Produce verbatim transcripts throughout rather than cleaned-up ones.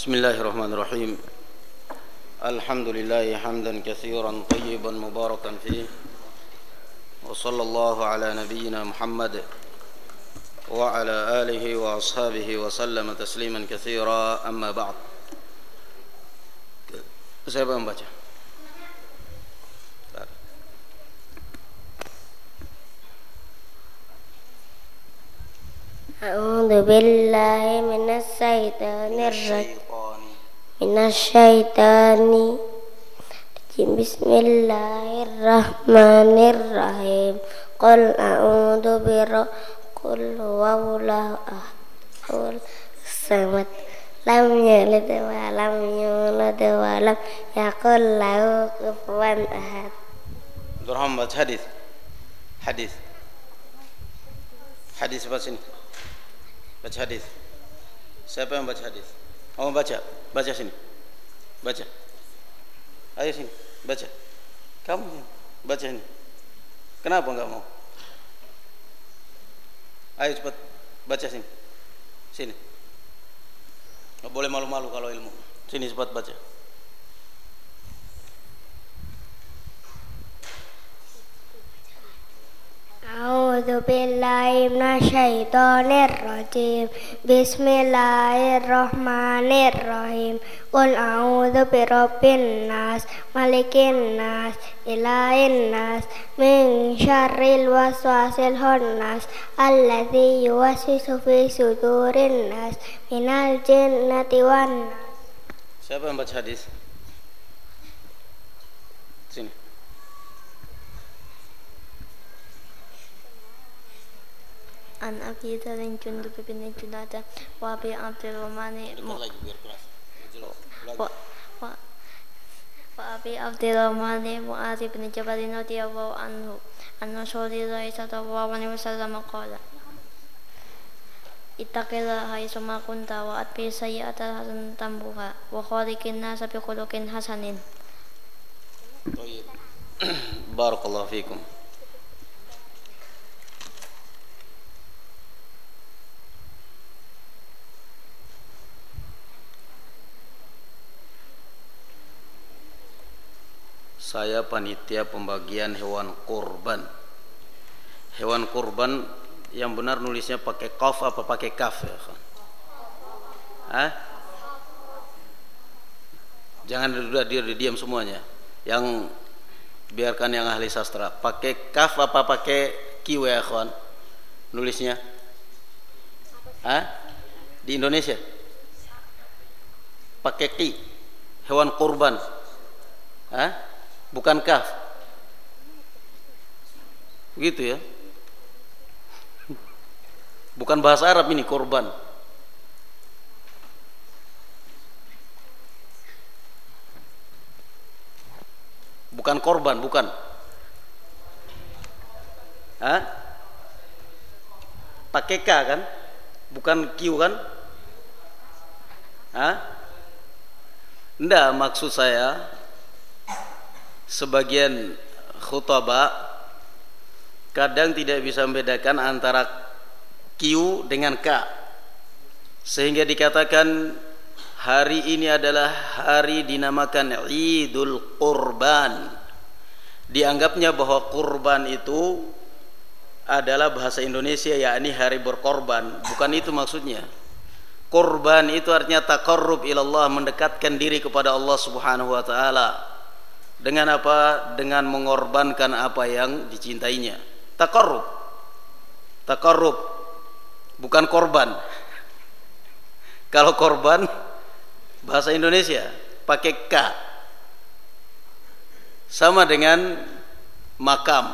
Bismillahirrahmanirrahim. Alhamdulillah hamdan katsiran tayyiban mubarakan fihi. Wa sallallahu ala nabiyyina Muhammad wa ala alihi wa ashabihi wa sallama tasliman katsira, amma ba'd. Siapa yang baca? A'udzu billahi minasy syaithanir rajim. Minasy syaitani rajim. Bismillahirrahmanirrahim. Qul a'udzu birabbil qul huwallahu ahad. Samad. Lam yalid wa lam yulad wa lam yakul lahu kufuwan ahad. Muhammad hadis. Hadis. Hadis baca sini. Baca hadis. Siapa yang baca hadis? Oh, baca. Baca sini. Baca. Ayo sini. Baca. Kamu baca ini. Kenapa enggak mau? Ayo cepat baca sini. Sini. Enggak boleh malu-malu kalau ilmu. Sini cepat baca. A'udzu billahi minasy syaithanir rajim. Bismillahirrahmanirrahim. Qul a'udzu birabbin nas, malikin nas, ilahin nas, min syarril waswasil khannas, alladzi yuwaswisu fi sudurin nas, minal jinnati wan nas. Siapa yang baca hadis? Sini. An Abi Dzarrin Jundub bin Junadah wa Abi Abdurrahman wa wa Abi Abdurrahman Mu'adz bin Jabal radhiyallahu anhu anna Rasulullah sallallahu alaihi wasallam qala ittaqillaha haitsuma kunta wa atbi sayyi'ata hasanatan tambuha wa khaliqin nasa bi khuluqin hasanin. Baik. Barakallahu fikum. Saya panitia pembagian hewan kurban. Hewan kurban yang benar nulisnya pakai qaf apa pakai kaf ya? Hah? Jangan udah dia diam semuanya. Yang biarkan yang ahli sastra. Pakai kaf apa pakai q ya, kawan? Nulisnya? Hah? Di Indonesia? Pakai q. Hewan kurban. Hah? Bukan kaf. Begitu ya. Bukan bahasa Arab ini korban. Bukan korban, bukan. Hah? Pakai K kan? Bukan Q kan? Hah? Enggak, maksud saya sebagian khutbah kadang tidak bisa membedakan antara Q dengan K, sehingga dikatakan hari ini adalah hari dinamakan Idul Qurban. Dianggapnya bahwa kurban itu adalah bahasa Indonesia, yakni hari berkorban. Bukan itu maksudnya. Kurban itu artinya taqarrub ilallah, mendekatkan diri kepada Allah Subhanahu wa taala. Dengan apa? Dengan mengorbankan apa yang dicintainya. Taqarrub. Taqarrub. Bukan korban. Kalau korban bahasa Indonesia pakai K. Sama dengan makam.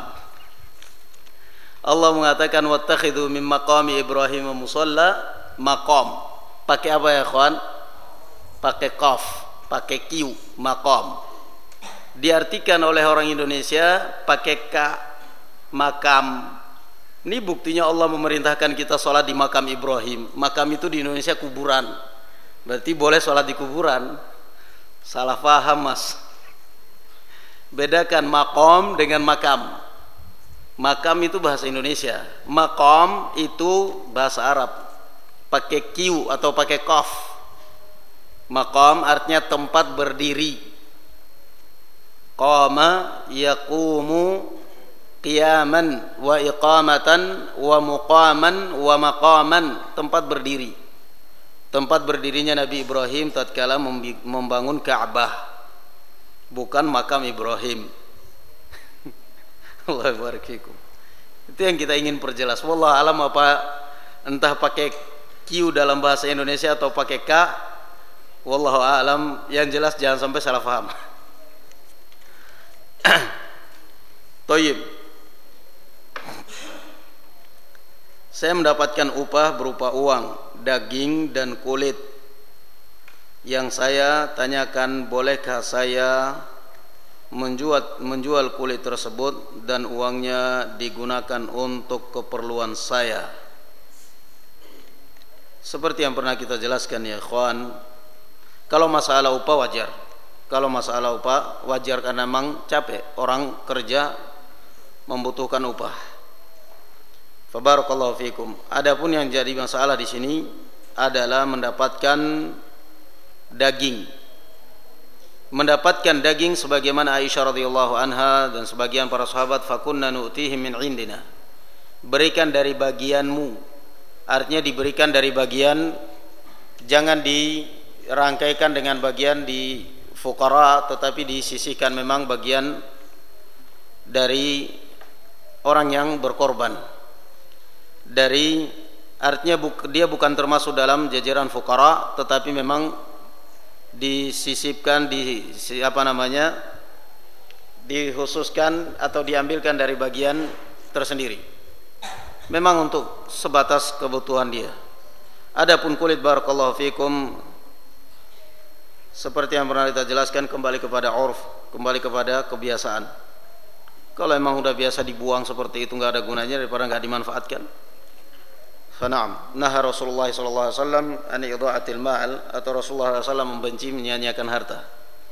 Allah mengatakan wattakhidhu min maqami Ibrahim musalla, maqam. Pakai apa ya, kawan? Pakai qaf, pakai q, maqam. Diartikan oleh orang Indonesia pakai K, makam. Ini buktinya Allah memerintahkan kita sholat di makam Ibrahim. Makam itu di Indonesia kuburan. Berarti boleh sholat di kuburan. Salah paham mas. Bedakan makom dengan makam. Makam itu bahasa Indonesia. Makom itu bahasa Arab. Pakai Q atau pakai qaf. Maqam artinya tempat berdiri. Qama yaqumu qiyaman wa iqamatan wa muqaman wa maqaman, tempat berdiri. Tempat berdirinya Nabi Ibrahim tatkala membangun Ka'bah, bukan makam Ibrahim. Allah barik fikum. Itu yang kita ingin perjelas. Wallahu alam, apa entah pakai Q dalam bahasa Indonesia atau pakai K, wallahu alam, yang jelas jangan sampai salah paham. Toyib. Saya mendapatkan upah berupa uang, daging dan kulit. Yang saya tanyakan, bolehkah saya menjual menjual kulit tersebut dan uangnya digunakan untuk keperluan saya? Seperti yang pernah kita jelaskan ya ikhwan, kalau masalah upah wajar. Kalau masalah upah wajar karena memang capek, orang kerja membutuhkan upah. Fabarakallahu fikum. Adapun yang jadi masalah di sini adalah mendapatkan daging. Mendapatkan daging sebagaimana Aisyah radhiyallahu anha dan sebagian para sahabat, fakunna nu'tihim min indina. Berikan dari bagianmu. Artinya diberikan dari bagian, jangan dirangkaikan dengan bagian di fuqara, tetapi disisihkan memang bagian dari orang yang berkorban. Dari artinya buk, dia bukan termasuk dalam jajaran fuqara, tetapi memang disisipkan di apa namanya dikhususkan atau diambilkan dari bagian tersendiri, memang untuk sebatas kebutuhan dia. Adapun kulit, barakallahu fikum, seperti yang pernah kita jelaskan, kembali kepada urf, kembali kepada kebiasaan. Kalau memang sudah biasa dibuang seperti itu, nggak ada gunanya daripada nggak dimanfaatkan. Fana'am. Nah, Rasulullah sallallahu alaihi wasallam an idha'atil mal, atau Rasulullah sallallahu alaihi wasallam membenci menyanyiakan harta.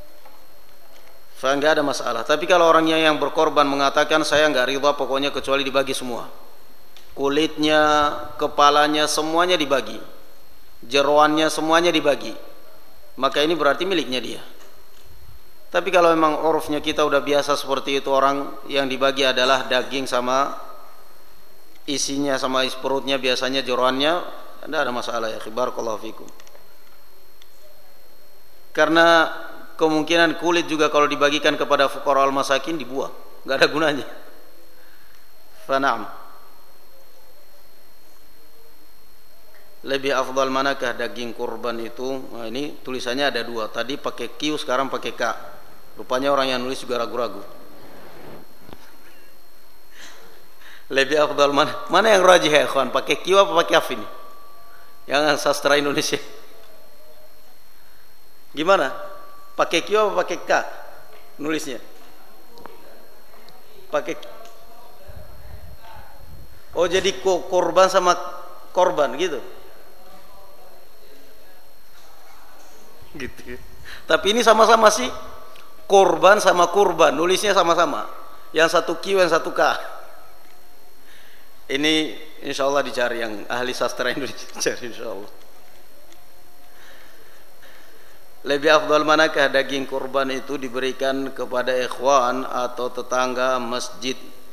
Fa enggak ada masalah. Tapi kalau orangnya yang berkorban mengatakan saya enggak ridha pokoknya kecuali dibagi semua. Kulitnya, kepalanya semuanya dibagi. Jeroannya semuanya dibagi. Maka ini berarti miliknya dia. Tapi kalau memang urufnya kita udah biasa seperti itu, orang yang dibagi adalah daging sama isinya sama isi perutnya, biasanya jeroannya, tidak ada masalah ya. Barakallahu fikum. Karena kemungkinan kulit juga kalau dibagikan kepada fuqara al-masakin dibuang, nggak ada gunanya. Fana'am. Lebih afdal manakah daging kurban itu? Nah, ini tulisannya ada dua. Tadi pakai Q, sekarang pakai K. Rupanya orang yang nulis juga ragu-ragu. Lebih afdal mana? Mana yang rajih ya ikhwan? Pakai Q apa pakai F ini? Yang sastra Indonesia. Gimana? Pakai Q apa pakai K nulisnya? Pakai. Oh, jadi korban sama korban gitu. Gitu. Tapi ini sama-sama sih korban sama kurban, nulisnya sama-sama. Yang satu Q, yang satu K. Ini insya Allah dicari yang ahli sastra Indonesia, cari insya Allah. Lebih afdal manakah daging kurban itu diberikan kepada ikhwan atau tetangga masjid?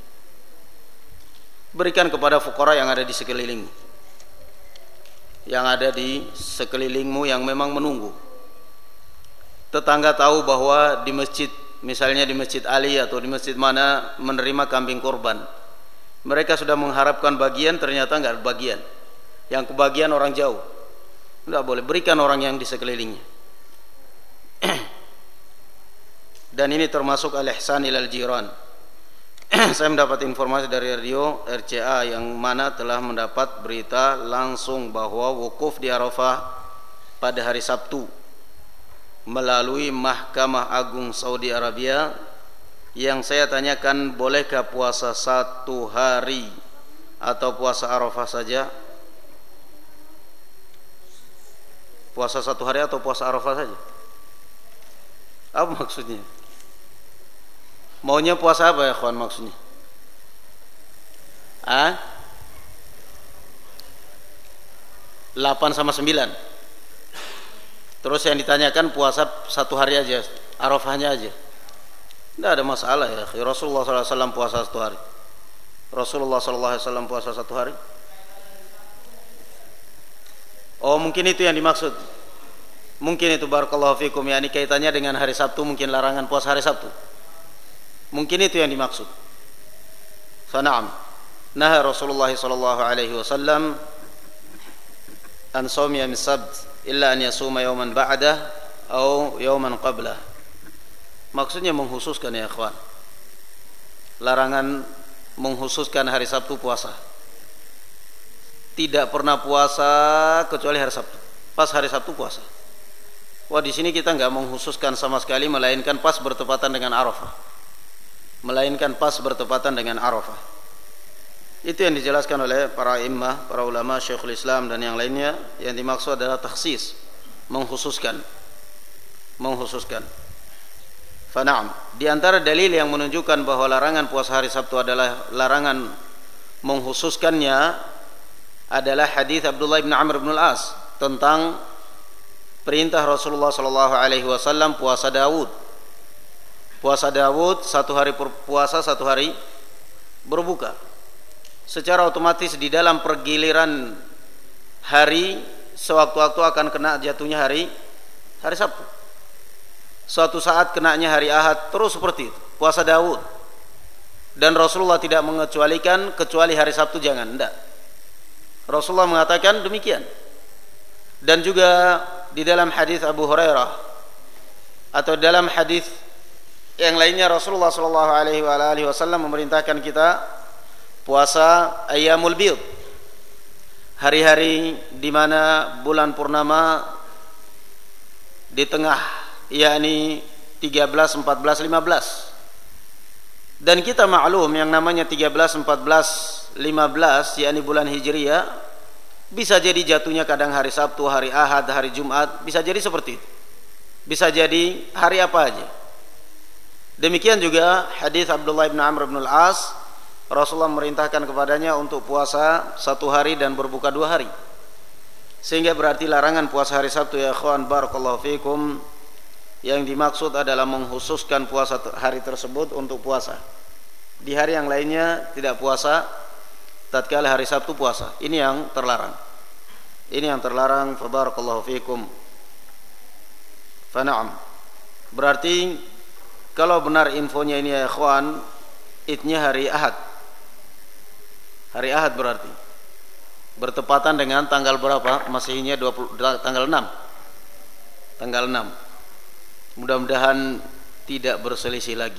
Berikan kepada fuqara yang ada di sekelilingmu, yang ada di sekelilingmu yang memang menunggu. Tetangga tahu bahwa di masjid, misalnya di Masjid Ali atau di masjid mana menerima kambing kurban, mereka sudah mengharapkan bagian, ternyata enggak bagian. Yang kebagian orang jauh, enggak boleh, berikan orang yang di sekelilingnya. Dan ini termasuk al-ihsan ilal jiran. Saya mendapat informasi dari radio R C A yang mana telah mendapat berita langsung bahwa wukuf di Arafah pada hari Sabtu melalui Mahkamah Agung Saudi Arabia. Yang saya tanyakan, bolehkah puasa satu hari atau puasa Arafah saja? Puasa satu hari atau puasa Arafah saja? Apa maksudnya? Maunya puasa apa ya kawan maksudnya? Ah? delapan sama sembilan. Terus yang ditanyakan puasa satu hari aja, Arafahnya aja. Tidak ada masalah ya. Rasulullah sallallahu alaihi wasallam puasa satu hari. Rasulullah sallallahu alaihi wasallam puasa satu hari. Oh, mungkin itu yang dimaksud. Mungkin itu barakallahu fikum, yakni kaitannya dengan hari Sabtu, mungkin larangan puasa hari Sabtu. Mungkin itu yang dimaksud. Fana'am. Nah, Rasulullah sallallahu alaihi wasallam an shaumi yaum sabt illa an yasuma yawman ba'dah atau yawman qablah. Maksudnya menghususkan ya ikhwan. Larangan menghususkan hari Sabtu puasa. Tidak pernah puasa kecuali hari Sabtu. Pas hari Sabtu puasa. Wah, di sini kita enggak menghususkan sama sekali, melainkan pas bertepatan dengan Arafah. Melainkan pas bertepatan dengan Arafah. Itu yang dijelaskan oleh para imam, para ulama, Syekhul Islam dan yang lainnya. Yang dimaksud adalah takhsis, menghususkan. Menghususkan. Fana'am. Di antara dalil yang menunjukkan bahwa larangan puasa hari Sabtu adalah larangan menghususkannya adalah hadis Abdullah bin Amr bin Al-As tentang perintah Rasulullah sallallahu alaihi wasallam puasa Daud. Puasa Daud satu hari puasa, satu hari berbuka. Secara otomatis di dalam pergiliran hari sewaktu-waktu akan kena jatuhnya hari hari Sabtu. Suatu saat kenanya hari Ahad, terus seperti itu. Puasa Daud. Dan Rasulullah tidak mengecualikan kecuali hari Sabtu jangan, enggak. Rasulullah mengatakan demikian. Dan juga di dalam hadis Abu Hurairah atau dalam hadis yang lainnya Rasulullah sallallahu alaihi wasallam memerintahkan kita puasa Ayyamul Bid, hari-hari di mana bulan purnama di tengah, yakni tiga belas, empat belas, lima belas. Dan kita maklum yang namanya tiga belas, empat belas, lima belas, yakni bulan Hijriyah, bisa jadi jatuhnya kadang hari Sabtu, hari Ahad, hari Jumat, bisa jadi seperti itu. Bisa jadi hari apa aja. Demikian juga hadis Abdullah bin Amr bin Al-As, Rasulullah merintahkan kepadanya untuk puasa satu hari dan berbuka dua hari. Sehingga berarti larangan puasa hari Sabtu ya ikhwan barakallahu fikum, yang dimaksud adalah menghususkan puasa hari tersebut untuk puasa. Di hari yang lainnya tidak puasa, tatkala hari Sabtu puasa. Ini yang terlarang. Ini yang terlarang fa barakallahu fikum. Fa na'am. Berarti kalau benar infonya ini ya ikhwan, idnya hari Ahad. Hari Ahad berarti bertepatan dengan tanggal berapa? Masehinya dua puluh, tanggal enam. Tanggal enam. Mudah-mudahan tidak berselisih lagi.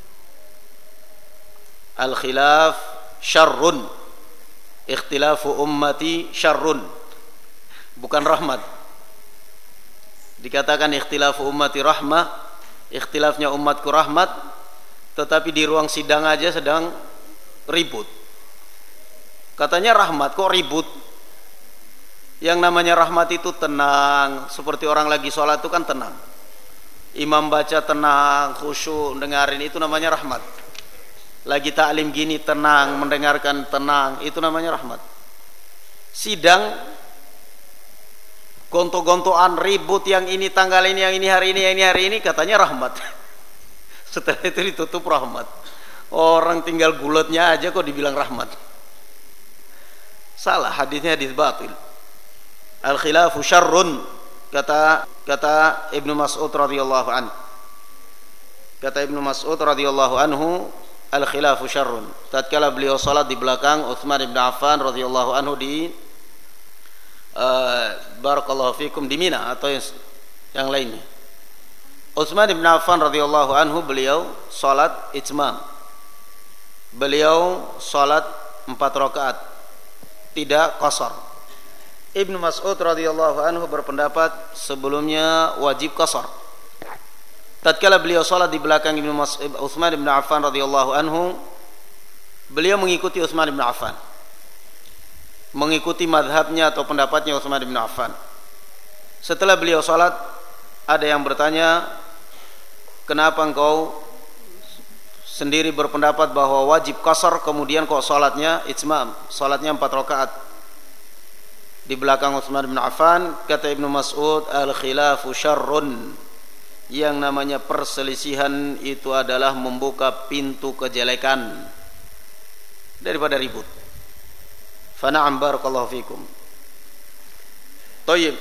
Al-khilaf syarrun. Ikhtilafu ummati syarrun. Bukan rahmat. Dikatakan ikhtilafu ummati rahmah, ikhtilafnya umatku rahmat, tetapi di ruang sidang aja sedang ribut. Katanya rahmat, kok ribut? Yang namanya rahmat itu tenang, seperti orang lagi sholat itu kan tenang. Imam baca tenang, khusyuk, dengarin, itu namanya rahmat. Lagi taklim gini tenang, mendengarkan tenang, itu namanya rahmat. Sidang gonto-gontoan, ribut, yang ini tanggal ini, yang ini hari ini, yang ini hari ini, katanya rahmat. Setelah itu ditutup rahmat. Orang tinggal gulatnya aja kok dibilang rahmat. Salah, hadisnya hadis batil. Al-khilafu syarrun, kata kata Ibnu Mas'ud radhiyallahu anhu. Kata Ibnu Mas'ud radhiyallahu anhu, al-khilafu syarrun. Tatkala beliau salat di belakang Utsman bin Affan radhiyallahu anhu di uh, barakallahu fikum di Mina atau yang, yang lainnya. Utsman bin Affan radhiyallahu anhu beliau salat itmam. Beliau salat empat rakaat, tidak qasar. Ibnu Mas'ud radhiyallahu anhu berpendapat sebelumnya wajib qasar. Tatkala beliau salat di belakang Ibnu Mas'ud, Utsman bin Affan radhiyallahu anhu, beliau mengikuti Utsman bin Affan, mengikuti madhabnya atau pendapatnya Utsman bin Affan. Setelah beliau salat, ada yang bertanya, kenapa engkau sendiri berpendapat bahwa wajib qasar, kemudian kok salatnya itmam, salatnya empat rakaat? di belakang Utsman bin Affan. Kata Ibnu Mas'ud, al-khilafu syarrun, yang namanya perselisihan itu adalah membuka pintu kejelekan daripada ribut. Fa na'am barakallahu fikum. Thayyib.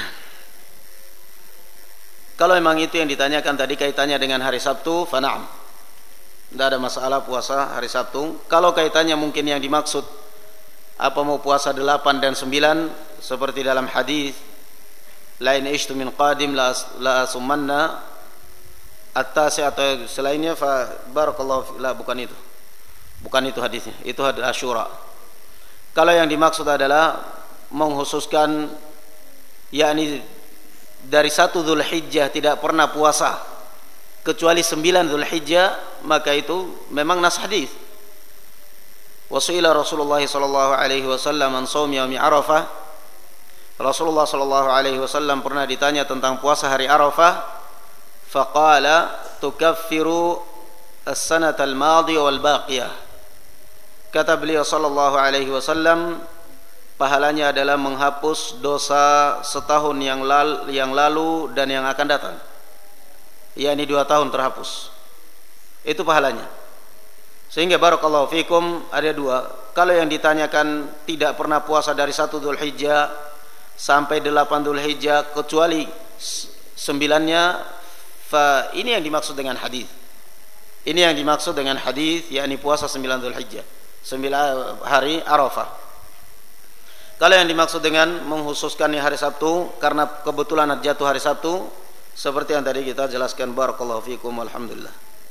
Kalau memang itu yang ditanyakan tadi kaitannya dengan hari Sabtu, fa na'am, tidak ada masalah puasa hari Sabtu. Kalau kaitannya mungkin yang dimaksud apa mau puasa delapan dan sembilan seperti dalam hadis lain ishtu min qadim la la sumanna at-tasi atau selainnya, fa barakallahu la, bukan itu. Bukan itu hadisnya. Itu hadis Asyura. Kalau yang dimaksud adalah menghususkan yakni dari satu Dzulhijjah tidak pernah puasa kecuali sembilan Dzulhijjah, maka itu memang nas hadis. Wasuila Rasulullah sallallahu alaihi wasallam an shaum yaumi Arafah. Rasulullah sallallahu alaihi wasallam pernah ditanya tentang puasa hari Arafah, faqala tukaffiru as-sanata al-madiyah wal baqiyah. Kata beliau sallallahu alaihi wasallam, pahalanya adalah menghapus dosa setahun yang lalu, yang lalu dan yang akan datang. yakni dua tahun terhapus. Itu pahalanya. Sehingga barakallahu fikum ada dua. Kalau yang ditanyakan tidak pernah puasa dari satu Dzulhijjah sampai delapan Dzulhijjah kecuali sembilannya, fa ini yang dimaksud dengan hadis. Ini yang dimaksud dengan hadis, yakni puasa sembilan Dzulhijjah, sembilan hari Arafah. Kalau yang dimaksud dengan menghususkan hari Sabtu karena kebetulan jatuh hari Sabtu, seperti yang tadi kita jelaskan, barakallahu fikum, alhamdulillah.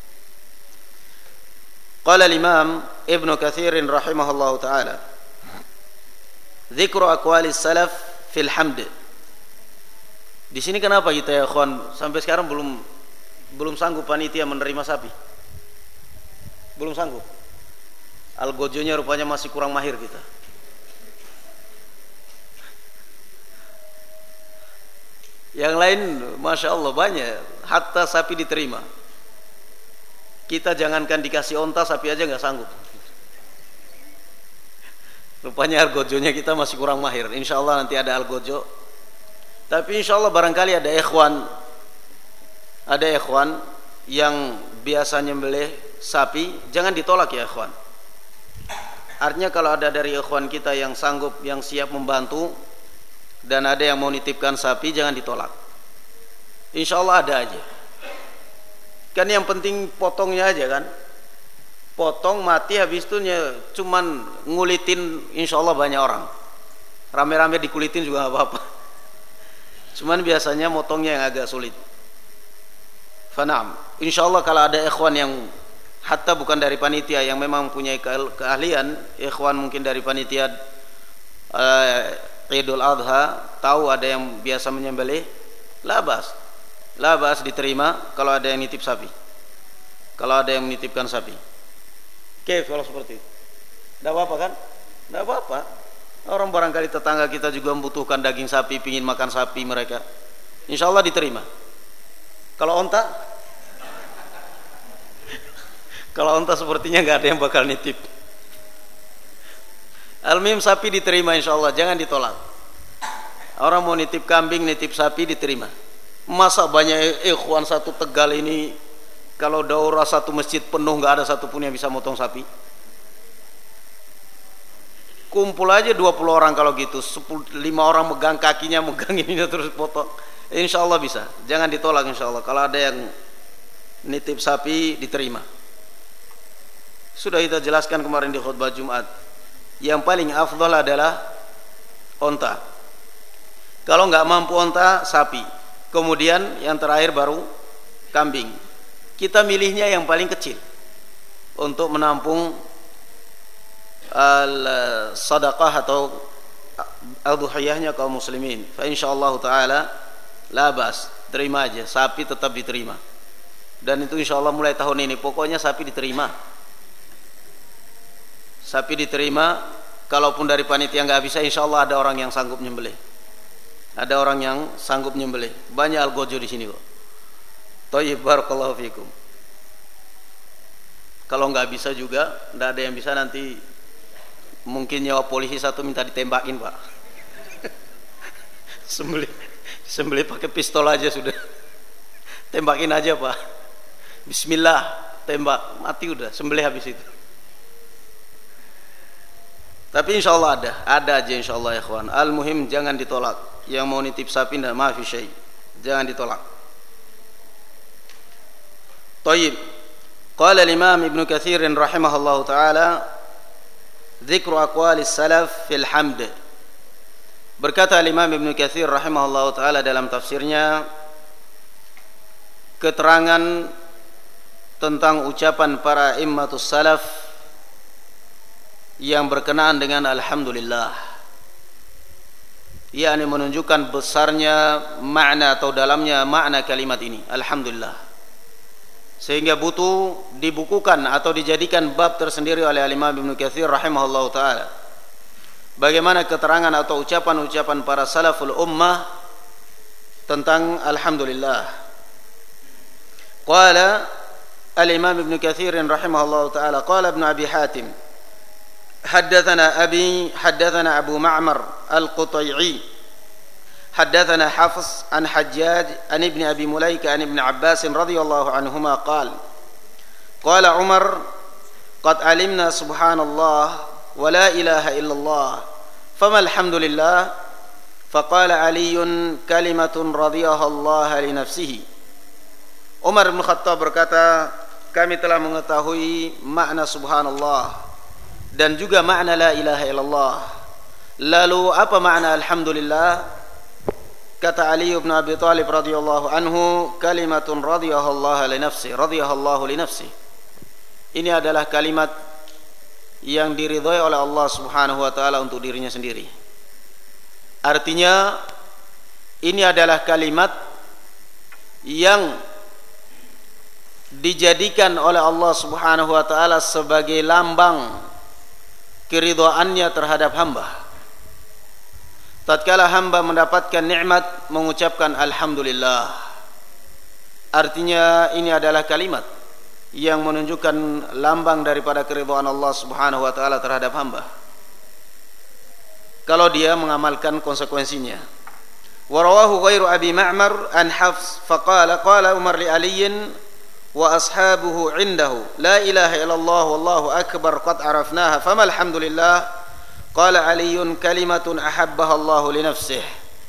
Qala al-Imam Ibnu Katsir rahimahullahu taala, dzikru aqwalis salaf fil hamd. Di sini kenapa kita ya ikhwan sampai sekarang belum belum sanggup panitia menerima sapi? Belum sanggup. Algojonya rupanya masih kurang mahir kita. Yang lain masya Allah banyak, hatta sapi diterima. Kita jangankan dikasih onta, sapi aja nggak sanggup. Rupanya algojonya kita masih kurang mahir. Insya Allah nanti ada algojo. Tapi insya Allah barangkali ada ikhwan, ada ikhwan yang biasa nyembelih sapi, jangan ditolak ya ikhwan. Artinya kalau ada dari ikhwan kita yang sanggup, yang siap membantu, dan ada yang mau nitipkan sapi, jangan ditolak. Insya Allah ada aja. Kan yang penting potongnya aja kan. Potong mati, habis itu cuman ngulitin, insya Allah banyak orang. Rame-rame dikulitin juga gak apa-apa. Cuman biasanya motongnya yang agak sulit. Fanam. Insya Allah kalau ada ikhwan yang hatta bukan dari panitia, yang memang punya keahlian, ikhwan mungkin dari panitia uh, Idul Adha, tahu ada yang biasa menyembelih, labas, labas diterima kalau ada yang nitip sapi, kalau ada yang menitipkan sapi. Oke, kalau seperti itu, tidak apa-apa kan? Tidak apa-apa. Orang barangkali tetangga kita juga membutuhkan daging sapi, pingin makan sapi mereka, insya Allah diterima. Kalau onta, kalau onta sepertinya nggak ada yang bakal nitip. Al-mim sapi diterima insya Allah, jangan ditolak. Orang mau nitip kambing, nitip sapi diterima. Masa banyak ikhwan satu Tegal ini, kalau daurah satu masjid penuh nggak ada satupun yang bisa motong sapi. Kumpul aja dua puluh orang kalau gitu, sepuluh, lima orang megang kakinya, megang ini terus potong. Insya Allah bisa, jangan ditolak insya Allah. Kalau ada yang nitip sapi diterima. Sudah kita jelaskan kemarin di khutbah Jumat. Yang paling afdal adalah onta. Kalau nggak mampu onta, sapi. Kemudian yang terakhir baru kambing. Kita milihnya yang paling kecil untuk menampung al-sadaqah atau al-duhiyahnya kaum muslimin. Fa insyaallah taala labas, terima aja, sapi tetap diterima. Dan itu insyaallah mulai tahun ini pokoknya sapi diterima. Sapi diterima, kalaupun dari panitia nggak bisa, insya Allah ada orang yang sanggup nyembelih. Ada orang yang sanggup nyembelih. Banyak algojo di sini kok. Thayyib, barakallahu fikum. Kalau nggak bisa juga, nggak ada yang bisa, nanti mungkin nyawa polisi satu minta ditembakin pak. Sembelih, sembelih pakai pistol aja sudah. Tembakin aja Pak. Bismillah, tembak, mati udah, sembelih habis itu. Tapi insya Allah ada, ada aja insya Allah ya kawan. Al-muhim jangan ditolak. Yang mau nitip sapi ndak maafi syai, jangan ditolak. Tayyib. Qala al-Imam Ibnu Katsir rahimahullahu taala, dzikru aqwalis salaf fil hamd. Berkata al-Imam Ibnu Katsir rahimahullahu taala dalam tafsirnya, keterangan tentang ucapan para immatus salaf yang berkenaan dengan alhamdulillah, yakni menunjukkan besarnya makna atau dalamnya makna kalimat ini alhamdulillah, sehingga butuh dibukukan atau dijadikan bab tersendiri oleh Imam Ibnu Katsir rahimahullahu taala, bagaimana keterangan atau ucapan-ucapan para salaful ummah tentang alhamdulillah. Qala al-Imam Ibnu Katsir rahimahullahu taala, qala Ibnu Abi Hatim, حدثنا أبي حدثنا أبو معمر القطيعي حدثنا حفص عن حجاج عن ابن أبي مليكة عن ابن عباس رضي الله عنهما قال قال عمر قد علمنا سبحان الله ولا إله إلا الله فما الحمد لله فقال علي كلمة رضيها الله لنفسه. Umar bin Khattab berkata, kami telah mengetahui makna subhanallah dan juga makna la ilaha illallah. Lalu apa makna alhamdulillah? Kata Ali bin Abi Thalib radhiyallahu anhu, kalimatun radhiyahallahu li nafsi, radhiyahallahu li nafsi. Ini adalah kalimat yang diridhai oleh Allah Subhanahu wa taala untuk dirinya sendiri. Artinya ini adalah kalimat yang dijadikan oleh Allah Subhanahu wa taala sebagai lambang keridhaannya terhadap hamba. Tatkala hamba mendapatkan nikmat mengucapkan alhamdulillah, artinya ini adalah kalimat yang menunjukkan lambang daripada keridhaan Allah Subhanahu wa taala terhadap hamba, kalau dia mengamalkan konsekuensinya. Wa rawahu ghairu Abi Ma'mar an Hafs faqala qala Umar li Ali wa ashabuhu indahu la ilaha illallah wallahu akbar qad arafnaha fama alhamdulillah qala aliyun kalimatun ahabbaha Allah li nafsihi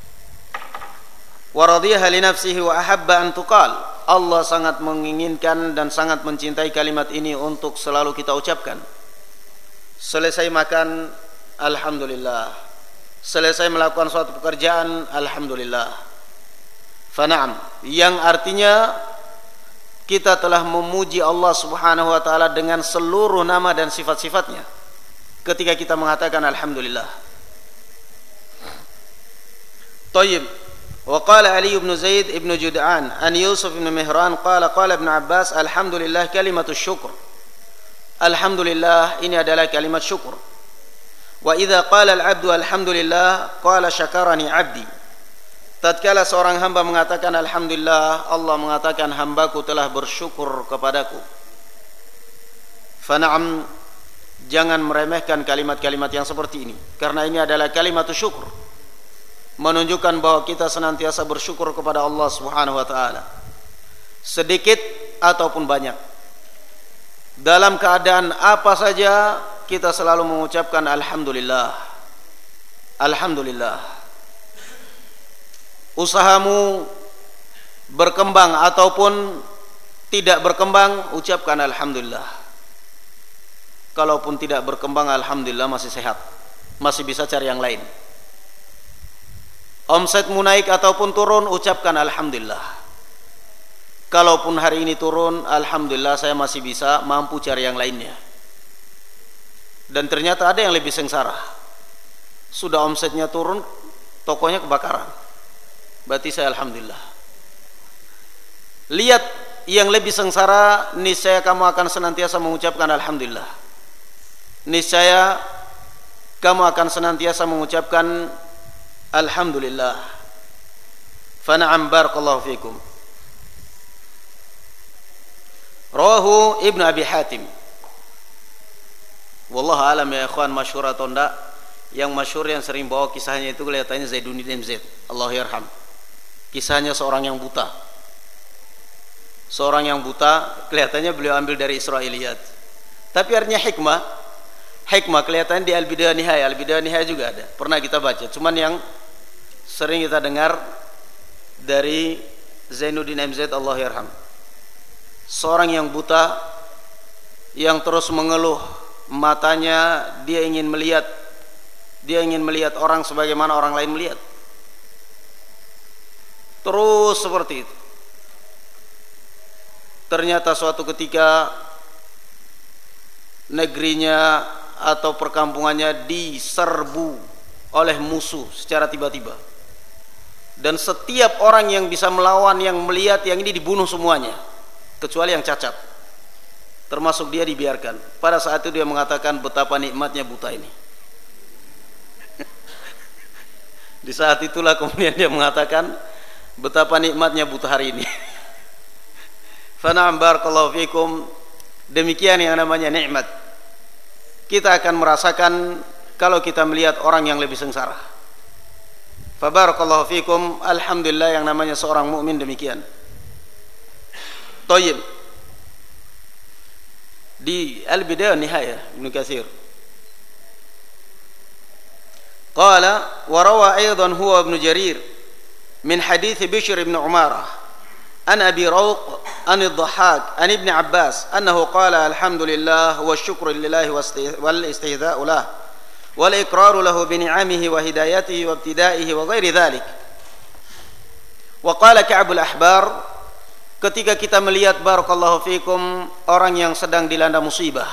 wa radiyaha li nafsihi wa ahabba an tuqal. Allah sangat menginginkan dan sangat mencintai kalimat ini untuk selalu kita ucapkan. Selesai makan alhamdulillah, selesai melakukan suatu pekerjaan alhamdulillah. Fana'am, yang artinya kita telah memuji Allah Subhanahu wa taala dengan seluruh nama dan sifat-sifatnya ketika kita mengatakan alhamdulillah. Tayyib. Wa qala Ali bin Zaid bin Jud'an an Yusuf bin Mihran qala qala Ibn Abbas alhamdulillah kalimatus syukur. Alhamdulillah ini adalah kalimat syukur. Wa idza qala al-'abdu alhamdulillah qala syakarani 'abdi. Tatkala seorang hamba mengatakan alhamdulillah, Allah mengatakan hambaku telah bersyukur kepadaku. Fana'am, jangan meremehkan kalimat-kalimat yang seperti ini, karena ini adalah kalimat syukur, menunjukkan bahwa kita senantiasa bersyukur kepada Allah Subhanahu wa taala, sedikit ataupun banyak, dalam keadaan apa saja kita selalu mengucapkan alhamdulillah. Alhamdulillah. Usahamu berkembang ataupun tidak berkembang, ucapkan alhamdulillah. Kalaupun tidak berkembang, alhamdulillah masih sehat, masih bisa cari yang lain. Omsetmu naik ataupun turun, ucapkan alhamdulillah. Kalaupun hari ini turun, alhamdulillah saya masih bisa mampu cari yang lainnya. Dan ternyata ada yang lebih sengsara, sudah omsetnya turun, tokonya kebakaran, berarti saya alhamdulillah. Lihat yang lebih sengsara, niscaya kamu akan senantiasa mengucapkan alhamdulillah. Niscaya kamu akan senantiasa mengucapkan alhamdulillah. Fana'am, barakallahu fikum. Rawahu Ibnu Abi Hatim. Wallahu alam ya ikhwan, masyhur atau enggak, yang masyhur yang sering bawa kisahnya itu kelihatannya Zainuddin M Z, Allah yarham. Kisahnya seorang yang buta. Seorang yang buta, kelihatannya beliau ambil dari Israiliyat. Tapi artinya hikmah, hikmah kelihatannya di Al-Bidayah Nihayah. Al-Bidayah Nihayah juga ada, pernah kita baca. Cuman yang sering kita dengar dari Zainuddin M Z, Allah yarham. Seorang yang buta, yang terus mengeluh, matanya dia ingin melihat, dia ingin melihat orang sebagaimana orang lain melihat. Terus seperti itu. Ternyata suatu ketika negerinya atau perkampungannya diserbu oleh musuh secara tiba-tiba. Dan setiap orang yang bisa melawan, yang melihat yang ini dibunuh semuanya, kecuali yang cacat. Termasuk dia dibiarkan. Pada saat itu dia mengatakan betapa nikmatnya buta ini. Di saat itulah kemudian dia mengatakan betapa nikmatnya buta hari ini. Fana'am barakallahu fikum. Demikian yang namanya nikmat. Kita akan merasakan kalau kita melihat orang yang lebih sengsara. Fa barakallahu fikum. Alhamdulillah, yang namanya seorang mukmin demikian. Thayyib. Di Al-Bidayah Nihayah Ibnu Katsir qala wa rawa aidan huwa Ibnu Jarir min hadits Bishr ibn Umarah an Abi Rawq an ad-Dhahhak an Ibn Abbas annahu qala alhamdulillah wa syukru lillahi wal istihza'u lahu wal iqraru lahu bi ni'amihi wa hidayatihi wa ibtida'ihi wa ghairi dhalik. Wa qala Ka'b al-Ahbar, ketika kita melihat barakallahu fikum orang yang sedang dilanda musibah,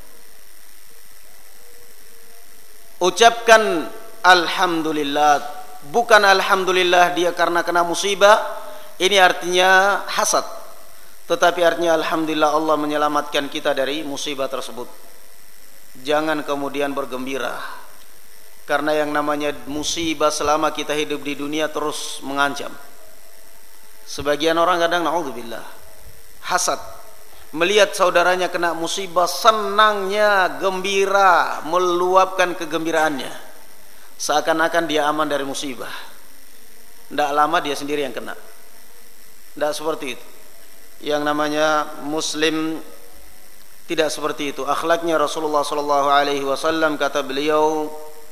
ucapkan alhamdulillah. Bukan alhamdulillah dia karena kena musibah, ini artinya hasad, tetapi artinya alhamdulillah Allah menyelamatkan kita dari musibah tersebut. Jangan kemudian bergembira, karena yang namanya musibah selama kita hidup di dunia terus mengancam. Sebagian orang kadang naudzubillah hasad, melihat saudaranya kena musibah, senangnya, gembira, meluapkan kegembiraannya, seakan-akan dia aman dari musibah. Tidak lama dia sendiri yang kena. Tidak seperti itu. Yang namanya muslim tidak seperti itu. Akhlaknya Rasulullah sallallahu alaihi wasallam, kata beliau,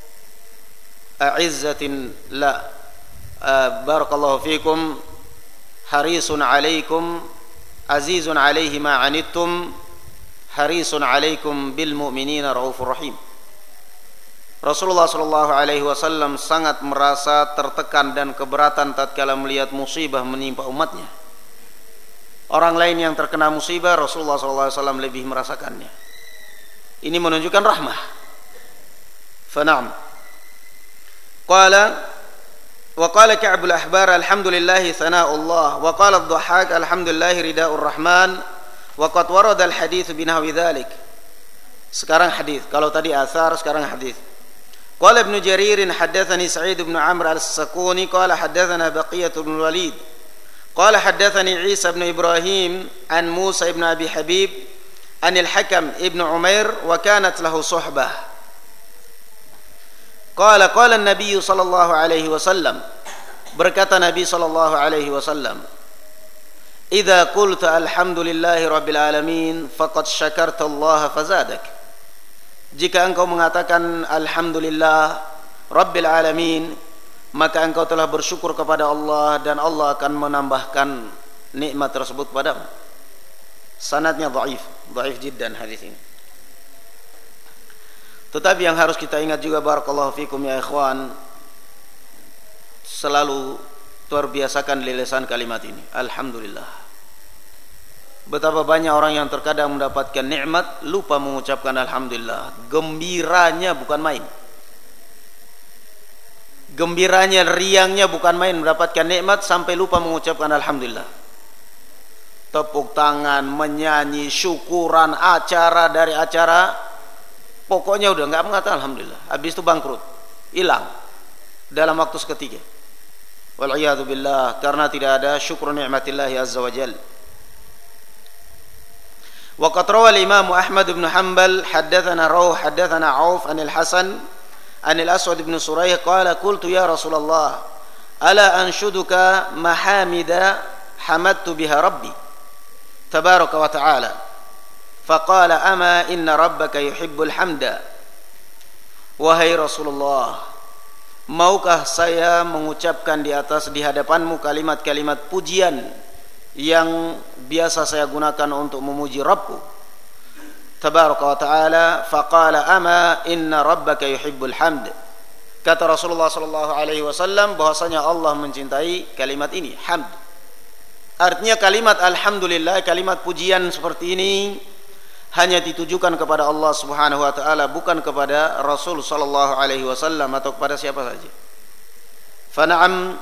a'izzatin la barakallahu fikum harisun alaikum azizun alaihi ma anittum harisun alaikum bil mu'minina raufur rahim. Rasulullah sallallahu alaihi wasallam sangat merasa tertekan dan keberatan tatkala melihat musibah menimpa umatnya. Orang lain yang terkena musibah, Rasulullah sallallahu alaihi wasallam lebih merasakannya. Ini menunjukkan rahmah. Fana'am. Qala وقال كعب الأحبار الحمد لله ثناء الله وقال الضحاك الحمد لله رداء الرحمن وقد ورد الحديث بنحو ذلك. Sekarang hadis, kalau tadi athar, sekarang hadis. قال ابن جرير حدثني سعيد بن عمرو السكوني قال حدثنا بقية بن الوليد قال حدثني عيسى بن إبراهيم عن موسى بن أبي حبيب عن الحكم ابن عمير وكانت له صحبة. Qala qala an-nabiy sallallahu alaihi wasallam, berkata Nabi sallallahu alaihi wasallam, idza qulta alhamdulillahi rabbil alamin faqad syakarta Allah fazadak. Jika engkau mengatakan alhamdulillah rabbil alamin, maka engkau telah bersyukur kepada Allah dan Allah akan menambahkan nikmat tersebut padamu. Sanadnya dhaif, dhaif jiddan hadis ini. Tetapi yang harus kita ingat juga barakallahu fikum ya ikhwan, selalu terbiasakan di lisan kalimat ini, alhamdulillah. Betapa banyak orang yang terkadang mendapatkan nikmat lupa mengucapkan alhamdulillah. Gembiranya bukan main. Gembiranya, riangnya bukan main mendapatkan nikmat sampai lupa mengucapkan alhamdulillah. Tepuk tangan, menyanyi, syukuran, acara dari acara, pokoknya udah nggak mengatakan alhamdulillah. Habis itu bangkrut, hilang dalam waktu seketika. Wal'iyadu billah, karena tidak ada syukur ni'matillahi azza wa jal. Wa qad rawa al-Imam Ahmad bin Hanbal haddatsana Rawh haddatsana Auf an al-Hasan Anil Aswad bin Suraih qala qultu ya Rasulullah ala anshuduka mahamida hamadtu biha rabbi tabaraka wa ta'ala faqala ama inna rabbaka yuhibbul hamda. Wahai Rasulullah, maukah saya mengucapkan di atas di hadapanmu kalimat-kalimat pujian yang biasa saya gunakan untuk memuji Rabbku tabaraka wa ta'ala. Faqala ama inna rabbaka yuhibbul hamd. Kata Rasulullah sallallahu alaihi wasallam bahwasanya Allah mencintai kalimat ini, hamd. Artinya kalimat alhamdulillah, kalimat pujian seperti ini hanya ditujukan kepada Allah Subhanahu wa taala, bukan kepada Rasul sallallahu alaihi wasallam atau kepada siapa saja. Fa na'am,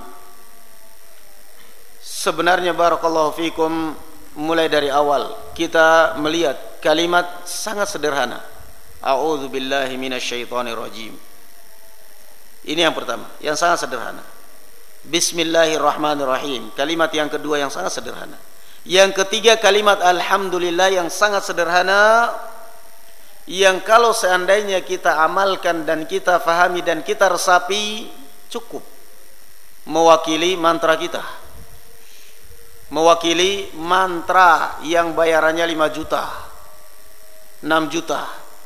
sebenarnya barakallahu fikum, mulai dari awal kita melihat kalimat sangat sederhana. A'udzu billahi minasyaitonir rajim. Ini yang pertama, yang sangat sederhana. Bismillahirrahmanirrahim. Kalimat yang kedua yang sangat sederhana. Yang ketiga kalimat alhamdulillah yang sangat sederhana, yang kalau seandainya kita amalkan dan kita fahami dan kita resapi, cukup mewakili mantra kita, mewakili mantra yang bayarannya lima juta, enam juta.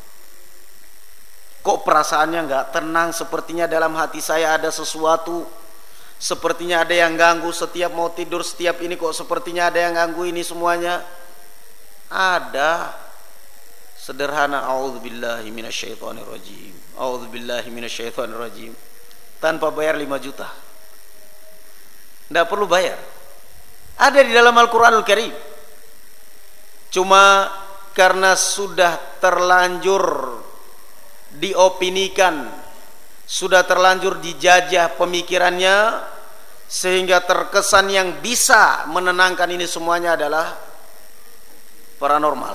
Kok perasaannya enggak tenang, sepertinya dalam hati saya ada sesuatu, sepertinya ada yang ganggu, setiap mau tidur setiap ini kok sepertinya ada yang ganggu, ini semuanya ada. Sederhana, a'udzubillahi minasyaitonirrajim, a'udzubillahi minasyaitonirrajim, tanpa bayar lima juta, tidak perlu bayar, ada di dalam Al-Quranul Karim. Cuma karena sudah terlanjur diopinikan, sudah terlanjur dijajah pemikirannya, sehingga terkesan yang bisa menenangkan ini semuanya adalah paranormal.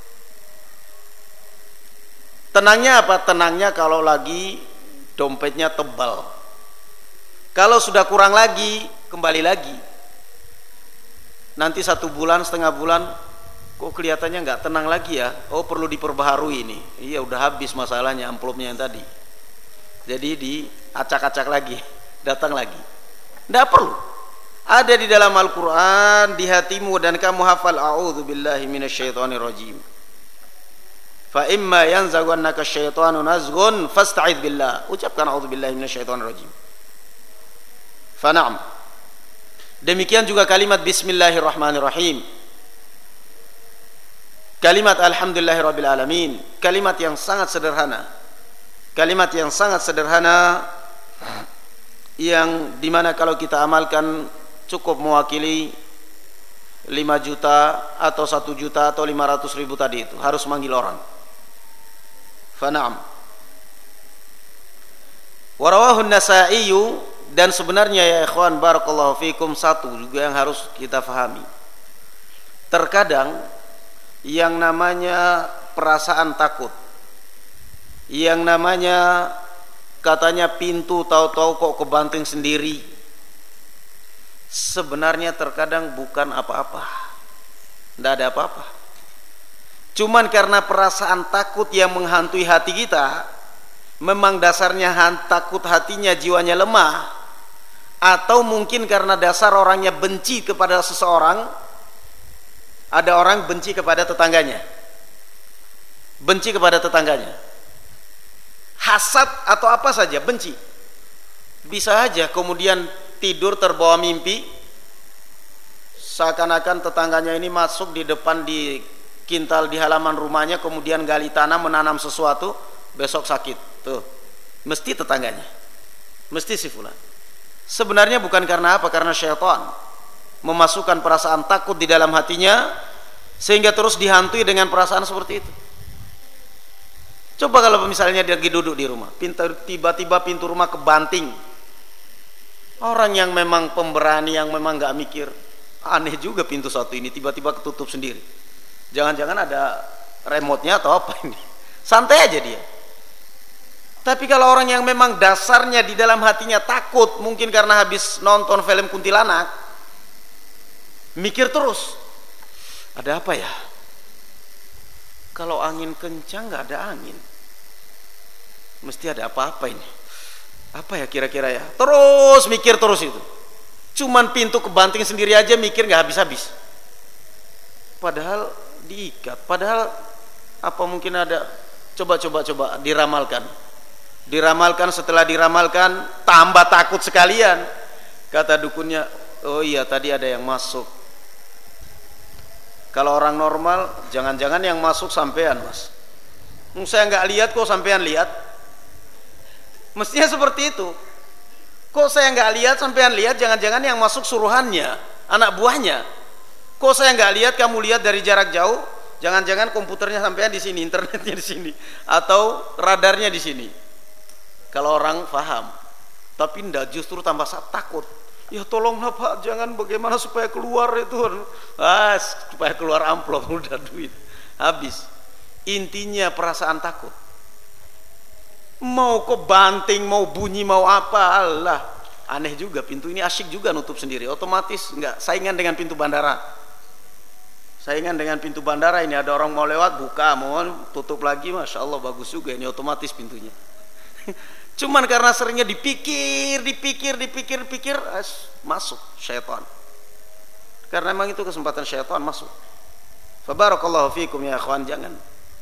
Tenangnya apa? Tenangnya kalau lagi dompetnya tebal. Kalau sudah kurang lagi, kembali lagi. Nanti satu bulan, setengah bulan, kok kelihatannya nggak tenang lagi ya? Oh, perlu diperbaharui ini. Iya, udah habis masalahnya, amplopnya yang tadi. Jadi diacak-acak lagi, datang lagi. Tidak perlu. Ada di dalam Al-Quran, di hatimu, dan kamu hafal a'udzu billahi minasyaitonir rajim. Fa imma yanzaghannaka syaitanu nazghun fasta'idz billah. Ucapkan a'udzu billahi minasyaitonir rajim. Fa na'am. Demikian juga kalimat bismillahirrahmanirrahim, kalimat alhamdulillahirabbil alamin, kalimat yang sangat sederhana. Kalimat yang sangat sederhana yang dimana kalau kita amalkan cukup mewakili lima juta atau satu juta atau lima ratus ribu tadi itu, harus manggil orang. Fana'am. Warawahun Nasa'iyu, dan sebenarnya ya ikhwan barakallahu fikum, satu juga yang harus kita fahami. Terkadang yang namanya perasaan takut, yang namanya katanya pintu tahu-tahu kok kebanting sendiri, sebenarnya terkadang bukan apa-apa, tidak ada apa-apa. Cuman karena perasaan takut yang menghantui hati kita, memang dasarnya takut hatinya, jiwanya lemah, atau mungkin karena dasar orangnya benci kepada seseorang. Ada orang benci kepada tetangganya, benci kepada tetangganya, hasad atau apa saja, benci. Bisa aja kemudian tidur terbawa mimpi, seakan-akan tetangganya ini masuk di depan di kintal di halaman rumahnya, kemudian gali tanah menanam sesuatu, besok sakit. Tuh, mesti tetangganya, mesti si fulan. Sebenarnya bukan karena apa, karena syaitan memasukkan perasaan takut di dalam hatinya, sehingga terus dihantui dengan perasaan seperti itu. Coba kalau misalnya dia lagi duduk di rumah, tiba-tiba pintu rumah kebanting. Orang yang memang pemberani, yang memang gak mikir, aneh juga pintu satu ini tiba-tiba ketutup sendiri. Jangan-jangan ada remote-nya atau apa ini. Santai aja dia. Tapi kalau orang yang memang dasarnya di dalam hatinya takut, mungkin karena habis nonton film kuntilanak, mikir terus, ada apa ya? Kalau angin kencang gak ada angin, Mesti ada apa-apa ini. Apa ya kira-kira ya? Terus mikir terus itu. Cuman pintu kebanting sendiri aja mikir nggak habis-habis. Padahal diikat. Padahal apa mungkin ada? Coba coba coba diramalkan. Diramalkan, setelah diramalkan tambah takut sekalian. Kata dukunnya, oh iya tadi ada yang masuk. Kalau orang normal, jangan-jangan yang masuk sampean, Mas. Saya nggak lihat kok sampean lihat. Mestinya seperti itu. Kok saya nggak lihat sampean lihat, jangan-jangan yang masuk suruhannya, anak buahnya. Kok saya nggak lihat, kamu lihat dari jarak jauh, jangan-jangan komputernya sampean di sini, internetnya di sini, atau radarnya di sini. Kalau orang paham, tapi ndak, justru tambah takut. Ya tolonglah Pak, jangan, bagaimana supaya keluar itu, ah, supaya keluar amplop udah duit habis. Intinya perasaan takut. Mau kok banting, mau bunyi, mau apa, Allah, aneh juga. Pintu ini asyik juga nutup sendiri, otomatis nggak saingan dengan pintu bandara. Saingan dengan pintu bandara, ini ada orang mau lewat, buka, mau tutup lagi, masya Allah bagus juga ini, otomatis pintunya. Cuman karena seringnya dipikir, dipikir, dipikir, dipikir, masuk syaitan. Karena memang itu kesempatan syaitan masuk. Fabarakallahu fikum ya akhwan, jangan.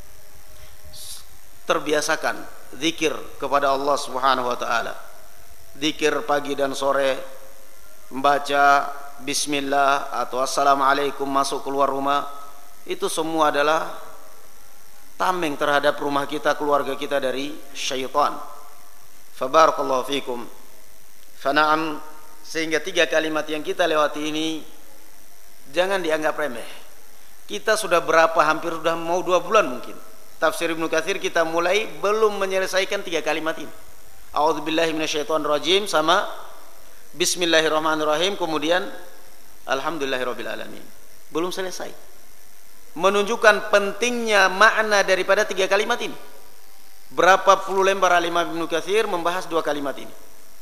Terbiasakan zikir kepada Allah Subhanahu wa taala. Zikir pagi dan sore, membaca bismillah atau assalamualaikum masuk keluar rumah, itu semua adalah tameng terhadap rumah kita, keluarga kita dari syaitan. Fabarakallahu fikum. Fana'am, sehingga tiga kalimat yang kita lewati ini jangan dianggap remeh. Kita sudah berapa, hampir sudah mau dua bulan mungkin tafsir Ibnu Katsir kita mulai, belum menyelesaikan tiga kalimat ini. A'udzubillahi minasyaitonirrajim sama bismillahirrahmanirrahim, kemudian alhamdulillahirabbil alamin. Belum selesai. Menunjukkan pentingnya makna daripada tiga kalimat ini. Berapa puluh lembar Al-Imam Ibnu Katsir membahas dua kalimat ini,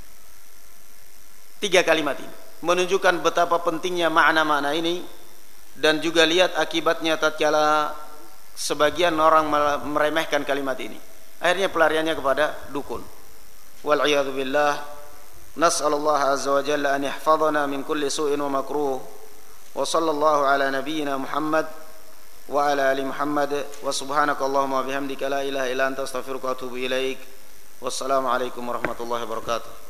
tiga kalimat ini, menunjukkan betapa pentingnya makna-makna ini. Dan juga lihat akibatnya tatkala sebagian orang meremehkan kalimat ini, akhirnya pelariannya kepada dukun. Wal'iyadu billah. Nas'alullah azza wa jalla an yahfadhana min kulli su'in wa makruh. Wa sallallahu ala nabiyyina Muhammad wa ala ali Muhammad wa subhanakallahumma bihamdika la ilaha illa anta astaghfiruka wa atubu ilaik. Wassalamu alaikum warahmatullahi wabarakatuh.